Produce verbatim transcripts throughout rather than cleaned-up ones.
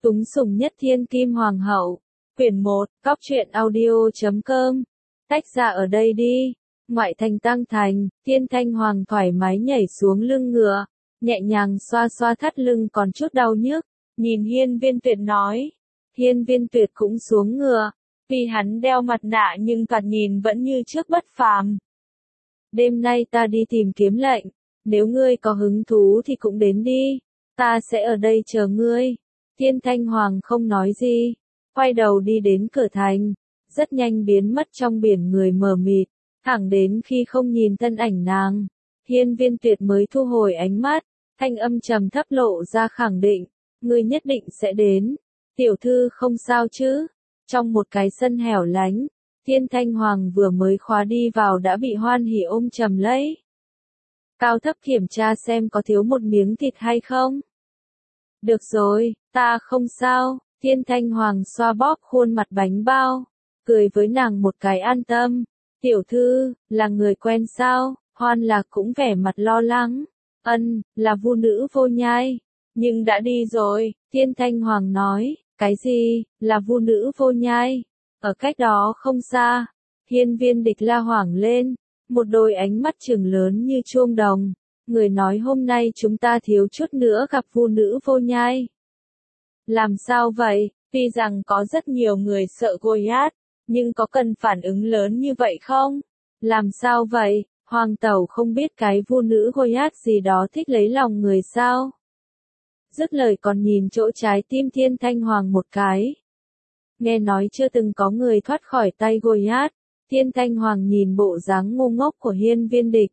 Túng sủng nhất thiên kim hoàng hậu. Quyển một, cóc truyện audio chấm com. Tách ra ở đây đi. Ngoại thành Tăng Thành, Thiên Thanh Hoàng thoải mái nhảy xuống lưng ngựa, nhẹ nhàng xoa xoa thắt lưng còn chút đau nhức, nhìn Hiên Viên Tuyệt nói. Hiên Viên Tuyệt cũng xuống ngựa, vì hắn đeo mặt nạ nhưng thoạt nhìn vẫn như trước bất phàm. Đêm nay ta đi tìm kiếm lệnh, nếu ngươi có hứng thú thì cũng đến đi, ta sẽ ở đây chờ ngươi. Thiên Thanh Hoàng không nói gì, quay đầu đi đến cửa thành, rất nhanh biến mất trong biển người mờ mịt, thẳng đến khi không nhìn thân ảnh nàng. Hiên Viên Tuyệt mới thu hồi ánh mắt, thanh âm trầm thấp lộ ra khẳng định, ngươi nhất định sẽ đến. Tiểu thư không sao chứ? Trong một cái sân hẻo lánh, Thiên Thanh Hoàng vừa mới khóa đi vào đã bị Hoan Hỉ ôm chầm lấy. Cao thấp kiểm tra xem có thiếu một miếng thịt hay không. Được rồi, ta không sao. Thiên Thanh Hoàng xoa bóp khuôn mặt bánh bao, cười với nàng một cái an tâm. Tiểu thư, là người quen sao? Hoan Lạc cũng vẻ mặt lo lắng. Ân, là Vu nữ Vô Nhai. Nhưng đã đi rồi, Thiên Thanh Hoàng nói. Cái gì, là Vu nữ Vô Nhai? Ở cách đó không xa. Hiên Viên Địch la hoảng lên, một đôi ánh mắt trừng lớn như chuông đồng. Người nói hôm nay chúng ta thiếu chút nữa gặp Vu nữ Vô Nhai. Làm sao vậy? Tuy rằng có rất nhiều người sợ Goliath, nhưng có cần phản ứng lớn như vậy không? Làm sao vậy? Hoàng tẩu không biết cái Vu nữ Goliath gì đó thích lấy lòng người sao? Dứt lời còn nhìn chỗ trái tim Thiên Thanh Hoàng một cái. Nghe nói chưa từng có người thoát khỏi tay Goliath. Thiên Thanh Hoàng nhìn bộ dáng ngu ngốc của Hiên Viên Địch,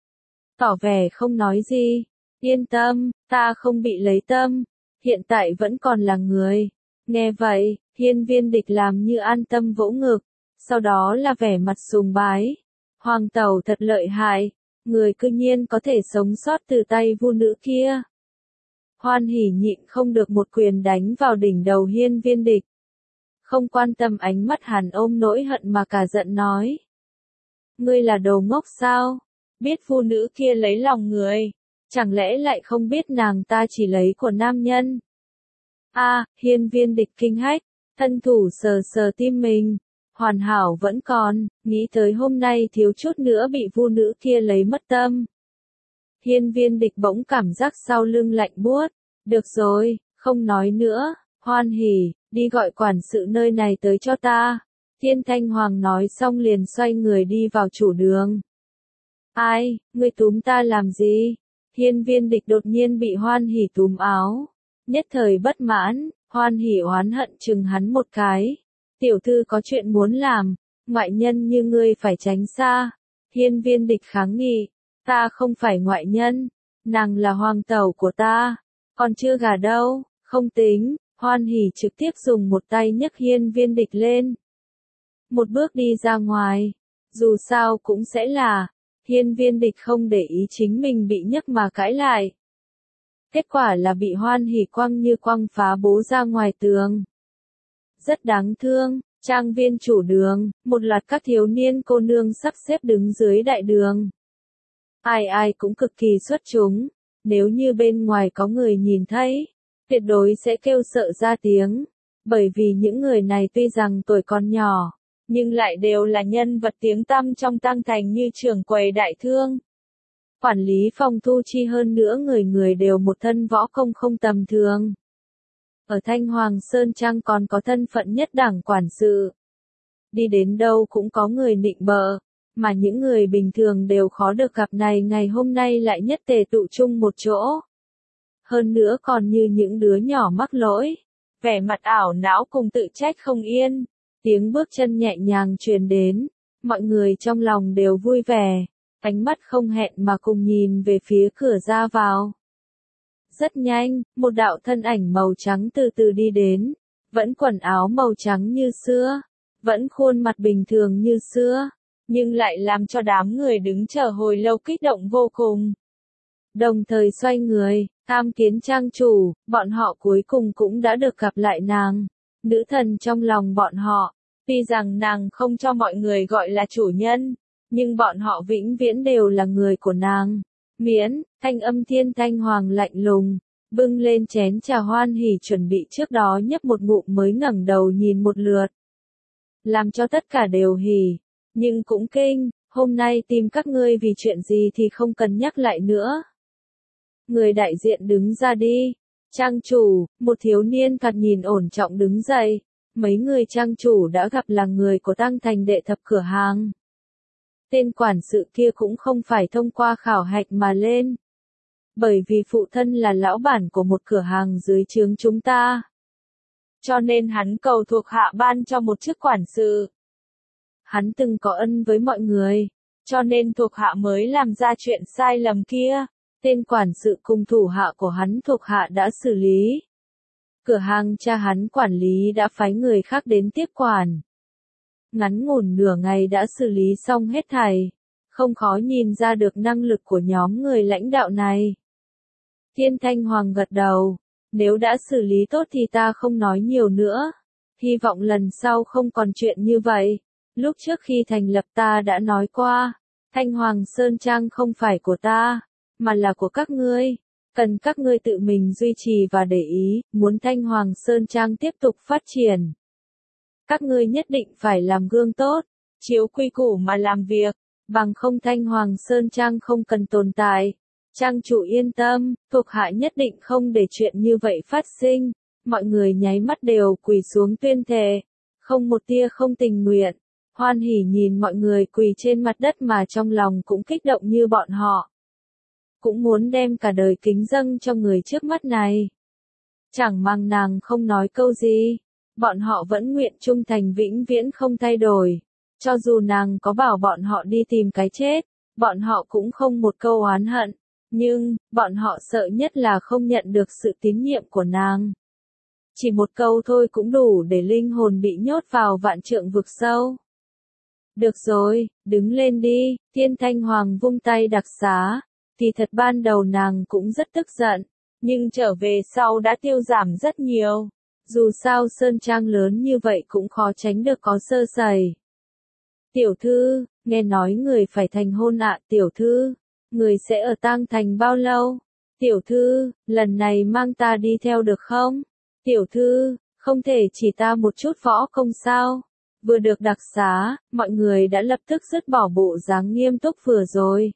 tỏ vẻ không nói gì. Yên tâm, ta không bị lấy tâm, hiện tại vẫn còn là người. Nghe vậy, Hiên Viên Địch làm như an tâm vỗ ngực, sau đó là vẻ mặt sùng bái. Hoàng tẩu thật lợi hại, người cư nhiên có thể sống sót từ tay vu nữ kia. Hoan Hỉ nhịn không được một quyền đánh vào đỉnh đầu Hiên Viên Địch. Không quan tâm ánh mắt hắn ôm nỗi hận mà cả giận nói. Ngươi là đồ ngốc sao? Biết vu nữ kia lấy lòng người, chẳng lẽ lại không biết nàng ta chỉ lấy của nam nhân? A, à, Hiên Viên Địch kinh hách, thân thủ sờ sờ tim mình, hoàn hảo vẫn còn, nghĩ tới hôm nay thiếu chút nữa bị vu nữ kia lấy mất tâm. Hiên Viên Địch bỗng cảm giác sau lưng lạnh buốt, được rồi, không nói nữa, Hoan Hỉ, đi gọi quản sự nơi này tới cho ta. Thiên Thanh Hoàng nói xong liền xoay người đi vào chủ đường. Ai, ngươi túm ta làm gì? Hiên Viên Địch đột nhiên bị Hoan Hỉ túm áo. Nhất thời bất mãn, Hoan Hỉ oán hận chừng hắn một cái. Tiểu thư có chuyện muốn làm, ngoại nhân như ngươi phải tránh xa. Hiên Viên Địch kháng nghị, ta không phải ngoại nhân, nàng là hoàng tẩu của ta, còn chưa gả đâu, không tính. Hoan Hỉ trực tiếp dùng một tay nhấc Hiên Viên Địch lên. Một bước đi ra ngoài, dù sao cũng sẽ là. Hiên Viên Địch không để ý chính mình bị nhấc mà cãi lại. Kết quả là bị Hoan Hỉ quăng như quăng phá bố ra ngoài tường. Rất đáng thương, trang viên chủ đường, một loạt các thiếu niên cô nương sắp xếp đứng dưới đại đường. Ai ai cũng cực kỳ xuất chúng, nếu như bên ngoài có người nhìn thấy, tuyệt đối sẽ kêu sợ ra tiếng, bởi vì những người này tuy rằng tuổi còn nhỏ, nhưng lại đều là nhân vật tiếng tăm trong Tăng Thành như trưởng quầy đại thương, quản lý phòng thu chi, hơn nữa người người đều một thân võ công không tầm thường. Ở Thanh Hoàng Sơn Trang còn có thân phận nhất đẳng quản sự. Đi đến đâu cũng có người nịnh bợ, mà những người bình thường đều khó được gặp này ngày hôm nay lại nhất tề tụ chung một chỗ. Hơn nữa còn như những đứa nhỏ mắc lỗi, vẻ mặt ảo não cùng tự trách không yên. Tiếng bước chân nhẹ nhàng truyền đến, mọi người trong lòng đều vui vẻ, ánh mắt không hẹn mà cùng nhìn về phía cửa ra vào. Rất nhanh, một đạo thân ảnh màu trắng từ từ đi đến, vẫn quần áo màu trắng như xưa, vẫn khuôn mặt bình thường như xưa, nhưng lại làm cho đám người đứng chờ hồi lâu kích động vô cùng. Đồng thời xoay người, tham kiến trang chủ, bọn họ cuối cùng cũng đã được gặp lại nàng, nữ thần trong lòng bọn họ. Tuy rằng nàng không cho mọi người gọi là chủ nhân, nhưng bọn họ vĩnh viễn đều là người của nàng. Miễn, thanh âm Thiên Thanh Hoàng lạnh lùng, bưng lên chén trà hoan hỉ chuẩn bị trước đó nhấp một ngụm mới ngẩng đầu nhìn một lượt. Làm cho tất cả đều hỉ, nhưng cũng kinh, hôm nay tìm các ngươi vì chuyện gì thì không cần nhắc lại nữa. Người đại diện đứng ra đi. Trang chủ, một thiếu niên thoạt nhìn ổn trọng đứng dậy. Mấy người trang chủ đã gặp là người của Tăng Thành đệ thập cửa hàng. Tên quản sự kia cũng không phải thông qua khảo hạch mà lên. Bởi vì phụ thân là lão bản của một cửa hàng dưới trướng chúng ta. Cho nên hắn cầu thuộc hạ ban cho một chức quản sự. Hắn từng có ân với mọi người, cho nên thuộc hạ mới làm ra chuyện sai lầm kia. Tên quản sự cùng thủ hạ của hắn thuộc hạ đã xử lý. Cửa hàng cha hắn quản lý đã phái người khác đến tiếp quản. Ngắn ngủn nửa ngày đã xử lý xong hết thảy. Không khó nhìn ra được năng lực của nhóm người lãnh đạo này. Thiên Thanh Hoàng gật đầu. Nếu đã xử lý tốt thì ta không nói nhiều nữa. Hy vọng lần sau không còn chuyện như vậy. Lúc trước khi thành lập ta đã nói qua. Thanh Hoàng Sơn Trang không phải của ta, mà là của các ngươi. Cần các ngươi tự mình duy trì và để ý, muốn Thanh Hoàng Sơn Trang tiếp tục phát triển. Các ngươi nhất định phải làm gương tốt, chiếu quy củ mà làm việc, bằng không Thanh Hoàng Sơn Trang không cần tồn tại. Trang chủ yên tâm, thuộc hạ nhất định không để chuyện như vậy phát sinh. Mọi người nháy mắt đều quỳ xuống tuyên thệ, không một tia không tình nguyện. Hoan hỉ nhìn mọi người quỳ trên mặt đất mà trong lòng cũng kích động như bọn họ. Cũng muốn đem cả đời kính dâng cho người trước mắt này. Chẳng màng nàng không nói câu gì, bọn họ vẫn nguyện trung thành vĩnh viễn không thay đổi. Cho dù nàng có bảo bọn họ đi tìm cái chết, bọn họ cũng không một câu oán hận. Nhưng, bọn họ sợ nhất là không nhận được sự tín nhiệm của nàng. Chỉ một câu thôi cũng đủ để linh hồn bị nhốt vào vạn trượng vực sâu. Được rồi, đứng lên đi, Thiên Thanh Hoàng vung tay đặc xá. Thì thật ban đầu nàng cũng rất tức giận, nhưng trở về sau đã tiêu giảm rất nhiều. Dù sao Sơn Trang lớn như vậy cũng khó tránh được có sơ sẩy. Tiểu thư, nghe nói người phải thành hôn ạ. Tiểu thư, người sẽ ở Tang Thành bao lâu? Tiểu thư, lần này mang ta đi theo được không? Tiểu thư, không thể chỉ ta một chút võ công sao? Vừa được đặc xá, mọi người đã lập tức dứt bỏ bộ dáng nghiêm túc vừa rồi.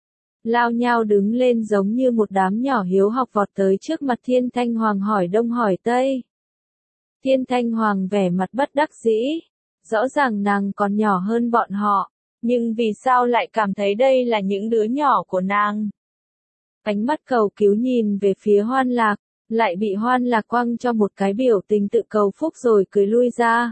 Lao nhao đứng lên giống như một đám nhỏ hiếu học vọt tới trước mặt Thiên Thanh Hoàng hỏi đông hỏi tây. Thiên Thanh Hoàng vẻ mặt bất đắc dĩ. Rõ ràng nàng còn nhỏ hơn bọn họ, nhưng vì sao lại cảm thấy đây là những đứa nhỏ của nàng? Ánh mắt cầu cứu nhìn về phía Hoan Lạc, lại bị Hoan Lạc quăng cho một cái biểu tình tự cầu phúc rồi cười lui ra.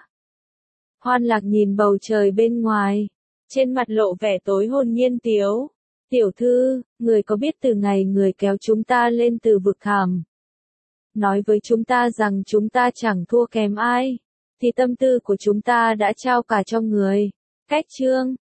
Hoan Lạc nhìn bầu trời bên ngoài, trên mặt lộ vẻ tối hồn nhiên tiếu. Tiểu thư, người có biết từ ngày người kéo chúng ta lên từ vực thẳm, nói với chúng ta rằng chúng ta chẳng thua kém ai, thì tâm tư của chúng ta đã trao cả cho người. Cách chương